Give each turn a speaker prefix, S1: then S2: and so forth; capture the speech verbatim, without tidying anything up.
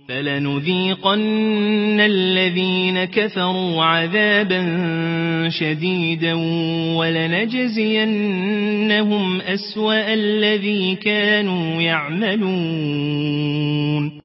S1: فلنذيقن الذين كفروا عذابا شديدا ولنجزينهم أسوأ الذي كانوا يعملون